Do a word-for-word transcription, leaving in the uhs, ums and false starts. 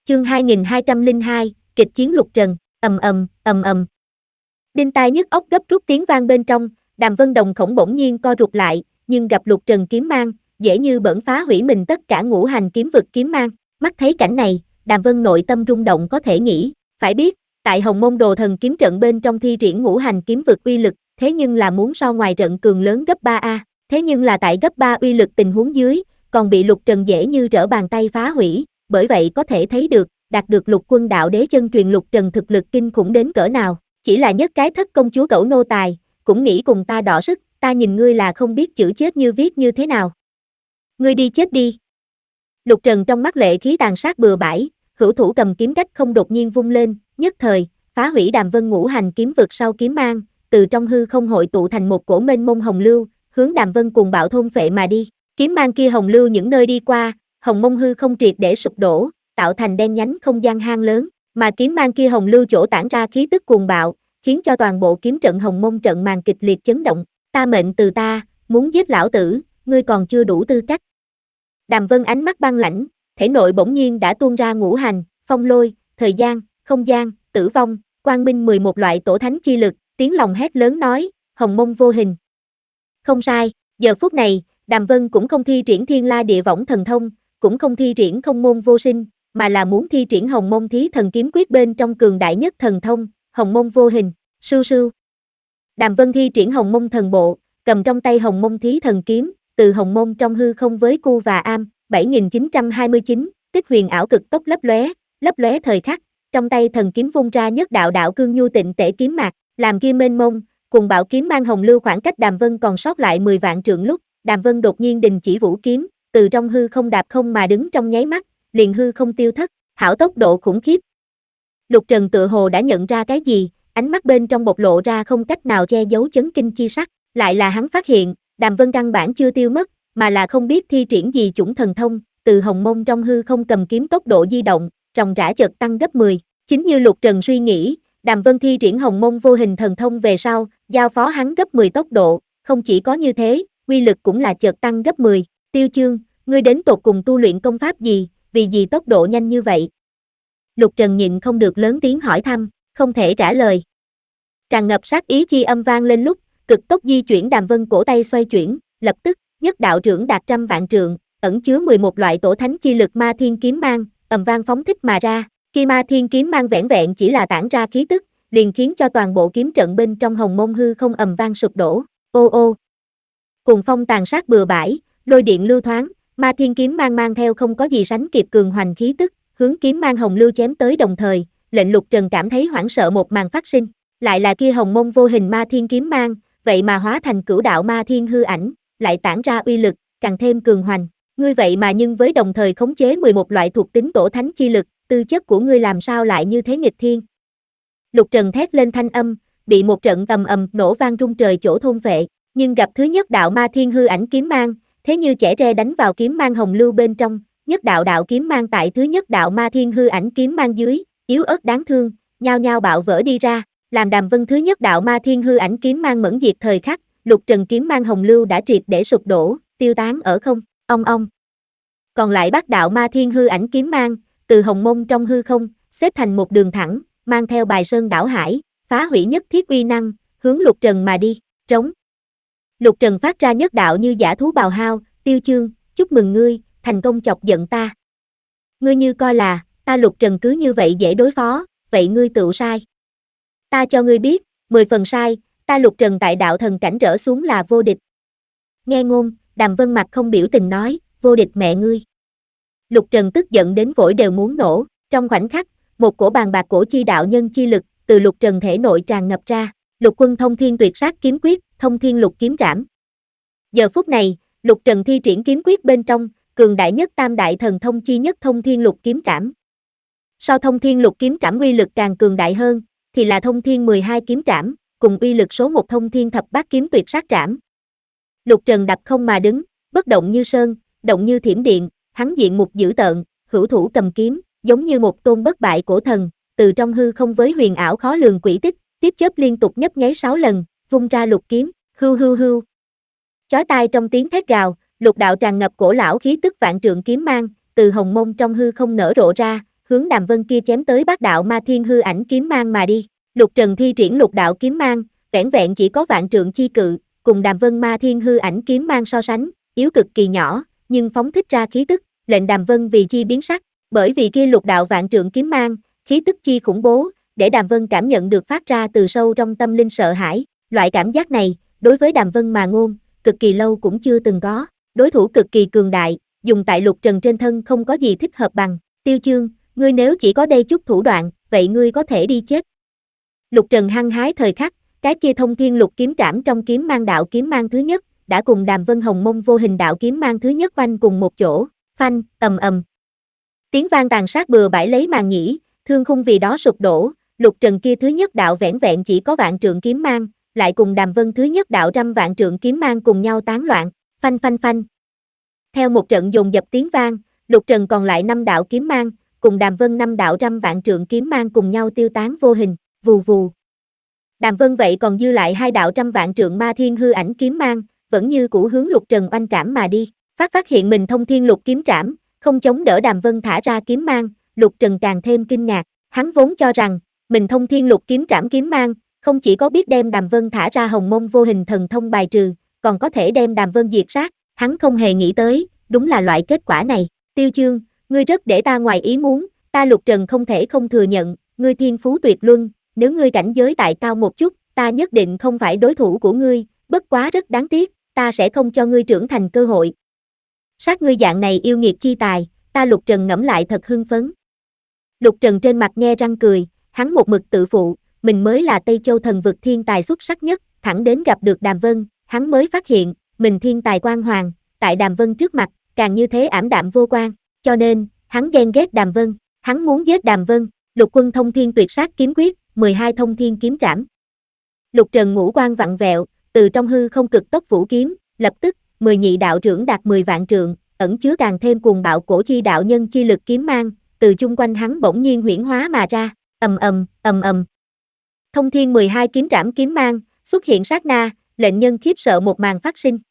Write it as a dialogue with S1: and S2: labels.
S1: Chương hai nghìn hai trăm lẻ hai, kịch chiến lục trần, ầm ầm, ầm ầm. Đinh tai nhức óc gấp rút tiếng vang bên trong, Đàm Vân Đồng khổng bỗng nhiên co rụt lại, nhưng gặp lục trần kiếm mang, dễ như bỡn phá hủy mình tất cả ngũ hành kiếm vực kiếm mang. Mắt thấy cảnh này, Đàm Vân nội tâm rung động có thể nghĩ, phải biết, tại Hồng Môn Đồ Thần kiếm trận bên trong thi triển ngũ hành kiếm vực uy lực, thế nhưng là muốn so ngoài trận cường lớn gấp ba a, thế nhưng là tại gấp ba uy lực tình huống dưới, còn bị lục trần dễ như trở bàn tay phá hủy, bởi vậy có thể thấy được, đạt được lục quân đạo đế chân truyền lục trần thực lực kinh khủng đến cỡ nào, chỉ là nhất cái thất công chúa cẩu nô tài, cũng nghĩ cùng ta đọ sức, ta nhìn ngươi là không biết chữ chết như viết như thế nào. Ngươi đi chết đi. Lục trần trong mắt lệ khí tàn sát bừa bãi, hữu thủ cầm kiếm cách không đột nhiên vung lên, nhất thời, phá hủy Đàm Vân ngũ hành kiếm vực sau kiếm mang, từ trong hư không hội tụ thành một cổ mênh mông hồng lưu, hướng Đàm Vân cuồng bạo thôn phệ mà đi. Kiếm mang kia hồng lưu những nơi đi qua, hồng mông hư không triệt để sụp đổ, tạo thành đen nhánh không gian hang lớn, mà kiếm mang kia hồng lưu chỗ tản ra khí tức cuồng bạo, khiến cho toàn bộ kiếm trận hồng mông trận màn kịch liệt chấn động. Ta mệnh từ ta, muốn giết lão tử, ngươi còn chưa đủ tư cách. Đàm Vân ánh mắt băng lãnh, thể nội bỗng nhiên đã tuôn ra ngũ hành, phong lôi, thời gian, không gian, tử vong, quang minh mười một loại tổ thánh chi lực, tiếng lòng hét lớn nói, hồng mông vô hình. Không sai, giờ phút này, Đàm Vân cũng không thi triển thiên la địa võng thần thông, cũng không thi triển không môn vô sinh, mà là muốn thi triển hồng mông thí thần kiếm quyết bên trong cường đại nhất thần thông, hồng mông vô hình, sưu sưu. Đàm Vân thi triển hồng mông thần bộ, cầm trong tay hồng mông thí thần kiếm, từ hồng mông trong hư không với cu và am, bảy nghìn chín trăm hai mươi chín, tích huyền ảo cực tốc lấp lóe, lấp lóe thời khắc, trong tay thần kiếm vung ra nhất đạo đạo cương nhu tịnh tể kiếm mạc, làm kia mênh mông, cùng bạo kiếm mang hồng lưu khoảng cách Đàm Vân còn sót lại mười vạn trượng lúc, Đàm Vân đột nhiên đình chỉ vũ kiếm, từ trong hư không đạp không mà đứng trong nháy mắt, liền hư không tiêu thất, hảo tốc độ khủng khiếp. Lục Trần tựa hồ đã nhận ra cái gì, ánh mắt bên trong bộc lộ ra không cách nào che giấu chấn kinh chi sắc, lại là hắn phát hiện, Đàm Vân căn bản chưa tiêu mất, mà là không biết thi triển gì chủng thần thông, từ hồng mông trong hư không cầm kiếm tốc độ di động, ròng rã chợt tăng gấp mười, chính như Lục Trần suy nghĩ, Đàm Vân thi triển hồng mông vô hình thần thông về sau, giao phó hắn gấp mười tốc độ, không chỉ có như thế, uy lực cũng là chợt tăng gấp mười, Tiêu Chương, ngươi đến tột cùng tu luyện công pháp gì, vì gì tốc độ nhanh như vậy? Lục Trần nhịn không được lớn tiếng hỏi thăm, không thể trả lời. Tràn ngập sát ý chi âm vang lên lúc, cực tốc di chuyển Đàm Vân cổ tay xoay chuyển, lập tức, nhất đạo trưởng đạt trăm vạn trượng, ẩn chứa mười một loại tổ thánh chi lực ma thiên kiếm mang, ầm vang phóng thích mà ra, khi ma thiên kiếm mang vẻn vẹn chỉ là tản ra khí tức, liền khiến cho toàn bộ kiếm trận bên trong hồng mông hư không ầm vang sụp đổ, ô ô. Cùng phong tàn sát bừa bãi, lôi điện lưu thoáng, ma thiên kiếm mang mang theo không có gì sánh kịp cường hoành khí tức, hướng kiếm mang hồng lưu chém tới đồng thời, lệnh Lục Trần cảm thấy hoảng sợ một màn phát sinh, lại là kia hồng mông vô hình ma thiên kiếm mang, vậy mà hóa thành cửu đạo ma thiên hư ảnh, lại tản ra uy lực, càng thêm cường hoành, ngươi vậy mà nhưng với đồng thời khống chế mười một loại thuộc tính tổ thánh chi lực, tư chất của ngươi làm sao lại như thế nghịch thiên. Lục Trần thét lên thanh âm, bị một trận ầm ầm nổ vang rung trời chỗ thôn vệ, nhưng gặp thứ nhất đạo ma thiên hư ảnh kiếm mang, thế như chẻ tre đánh vào kiếm mang hồng lưu bên trong, nhất đạo đạo kiếm mang tại thứ nhất đạo ma thiên hư ảnh kiếm mang dưới, yếu ớt đáng thương, nhao nhao bạo vỡ đi ra, làm Đàm Vân thứ nhất đạo ma thiên hư ảnh kiếm mang mẫn diệt thời khắc, Lục Trần kiếm mang hồng lưu đã triệt để sụp đổ, tiêu tán ở không, ong ong. Còn lại bát đạo ma thiên hư ảnh kiếm mang, từ hồng mông trong hư không, xếp thành một đường thẳng, mang theo bài sơn đảo hải, phá hủy nhất thiết uy năng, hướng Lục Trần mà đi, trống. Lục Trần phát ra nhất đạo như giả thú bào hao, Tiêu Chương, chúc mừng ngươi, thành công chọc giận ta. Ngươi như coi là, ta Lục Trần cứ như vậy dễ đối phó, vậy ngươi tựu sai. Ta cho ngươi biết, mười phần sai, ta Lục Trần tại đạo thần cảnh trở xuống là vô địch. Nghe ngôn, Đàm Vân mặt không biểu tình nói, vô địch mẹ ngươi. Lục Trần tức giận đến phổi đều muốn nổ, trong khoảnh khắc, một cổ bàn bạc cổ chi đạo nhân chi lực, từ Lục Trần thể nội tràn ngập ra, Lục Quân thông thiên tuyệt sát kiếm quyết, thông thiên lục kiếm trảm. Giờ phút này, Lục Trần thi triển kiếm quyết bên trong, cường đại nhất tam đại thần thông chi nhất thông thiên lục kiếm trảm. Sau thông thiên lục kiếm trảm uy lực càng cường đại hơn, thì là thông thiên mười hai kiếm trảm, cùng uy lực số một thông thiên thập bát kiếm tuyệt sát trảm. Lục Trần đạp không mà đứng, bất động như sơn, động như thiểm điện, hắn diện mục dữ tợn, hữu thủ cầm kiếm, giống như một tôn bất bại cổ thần, từ trong hư không với huyền ảo khó lường quỷ tích, tiếp chớp liên tục nhấp nháy sáu lần, vung ra lục kiếm, hưu hưu hưu. Chói tai trong tiếng thét gào, lục đạo tràn ngập cổ lão khí tức vạn trượng kiếm mang, từ hồng mông trong hư không nở rộ ra, hướng Đàm Vân kia chém tới bát đạo ma thiên hư ảnh kiếm mang mà đi. Lục Trần thi triển lục đạo kiếm mang, vẻn vẹn chỉ có vạn trượng chi cự, cùng Đàm Vân ma thiên hư ảnh kiếm mang so sánh, yếu cực kỳ nhỏ, nhưng phóng thích ra khí tức, lệnh Đàm Vân vì chi biến sắc, bởi vì kia lục đạo vạn trượng kiếm mang, khí tức chi khủng bố, để Đàm Vân cảm nhận được phát ra từ sâu trong tâm linh sợ hãi, loại cảm giác này, đối với Đàm Vân mà ngôn, cực kỳ lâu cũng chưa từng có, đối thủ cực kỳ cường đại, dùng tại Lục Trần trên thân không có gì thích hợp bằng, Tiêu Chương, ngươi nếu chỉ có đây chút thủ đoạn, vậy ngươi có thể đi chết. Lục Trần hăng hái thời khắc, cái kia thông thiên lục kiếm trảm trong kiếm mang đạo kiếm mang thứ nhất, đã cùng Đàm Vân hồng mông vô hình đạo kiếm mang thứ nhất oanh cùng một chỗ, phanh, ầm ầm. Tiếng vang tàn sát bừa bãi lấy màn nhĩ, thương khung vì đó sụp đổ, Lục Trần kia thứ nhất đạo vẻn vẹn chỉ có vạn trượng kiếm mang, lại cùng Đàm Vân thứ nhất đạo trăm vạn trượng kiếm mang cùng nhau tán loạn, phanh phanh phanh. Theo một trận dồn dập tiếng vang, Lục Trần còn lại năm đạo kiếm mang, cùng Đàm Vân năm đạo trăm vạn trượng kiếm mang cùng nhau tiêu tán vô hình, vù vù. Đàm Vân vậy còn dư lại hai đạo trăm vạn trượng ma thiên hư ảnh kiếm mang, vẫn như cũ hướng Lục Trần oanh trảm mà đi, phát phát hiện mình thông thiên lục kiếm trảm, không chống đỡ Đàm Vân thả ra kiếm mang, Lục Trần càng thêm kinh ngạc, hắn vốn cho rằng, mình thông thiên lục kiếm trảm kiếm mang, không chỉ có biết đem Đàm Vân thả ra hồng mông vô hình thần thông bài trừ, còn có thể đem Đàm Vân diệt sát, hắn không hề nghĩ tới, đúng là loại kết quả này, Tiêu Chương, ngươi rất để ta ngoài ý muốn, ta Lục Trần không thể không thừa nhận, ngươi thiên phú tuyệt luân, nếu ngươi cảnh giới tại cao một chút, ta nhất định không phải đối thủ của ngươi, bất quá rất đáng tiếc, ta sẽ không cho ngươi trưởng thành cơ hội. Sát ngươi dạng này yêu nghiệt chi tài, ta Lục Trần ngẫm lại thật hưng phấn. Lục Trần trên mặt nhe răng cười, hắn một mực tự phụ, mình mới là Tây Châu thần vực thiên tài xuất sắc nhất, thẳng đến gặp được Đàm Vân, hắn mới phát hiện, mình thiên tài quang hoàng, tại Đàm Vân trước mặt, càng như thế ảm đạm vô quan, cho nên, hắn ghen ghét Đàm Vân, hắn muốn giết Đàm Vân, Lục Quân thông thiên tuyệt sát kiếm quyết, mười hai thông thiên kiếm trảm. Lục Trần ngũ quan vặn vẹo, từ trong hư không cực tốc vũ kiếm, lập tức, mười nhị đạo trưởng đạt mười vạn trượng, ẩn chứa càng thêm cuồng bạo cổ chi đạo nhân chi lực kiếm mang, từ chung quanh hắn bỗng nhiên huyễn hóa mà ra, ầm ầm, ầm ầm. Thông thiên mười hai kiếm trảm kiếm mang, xuất hiện sát na, lệnh nhân khiếp sợ một màn phát sinh.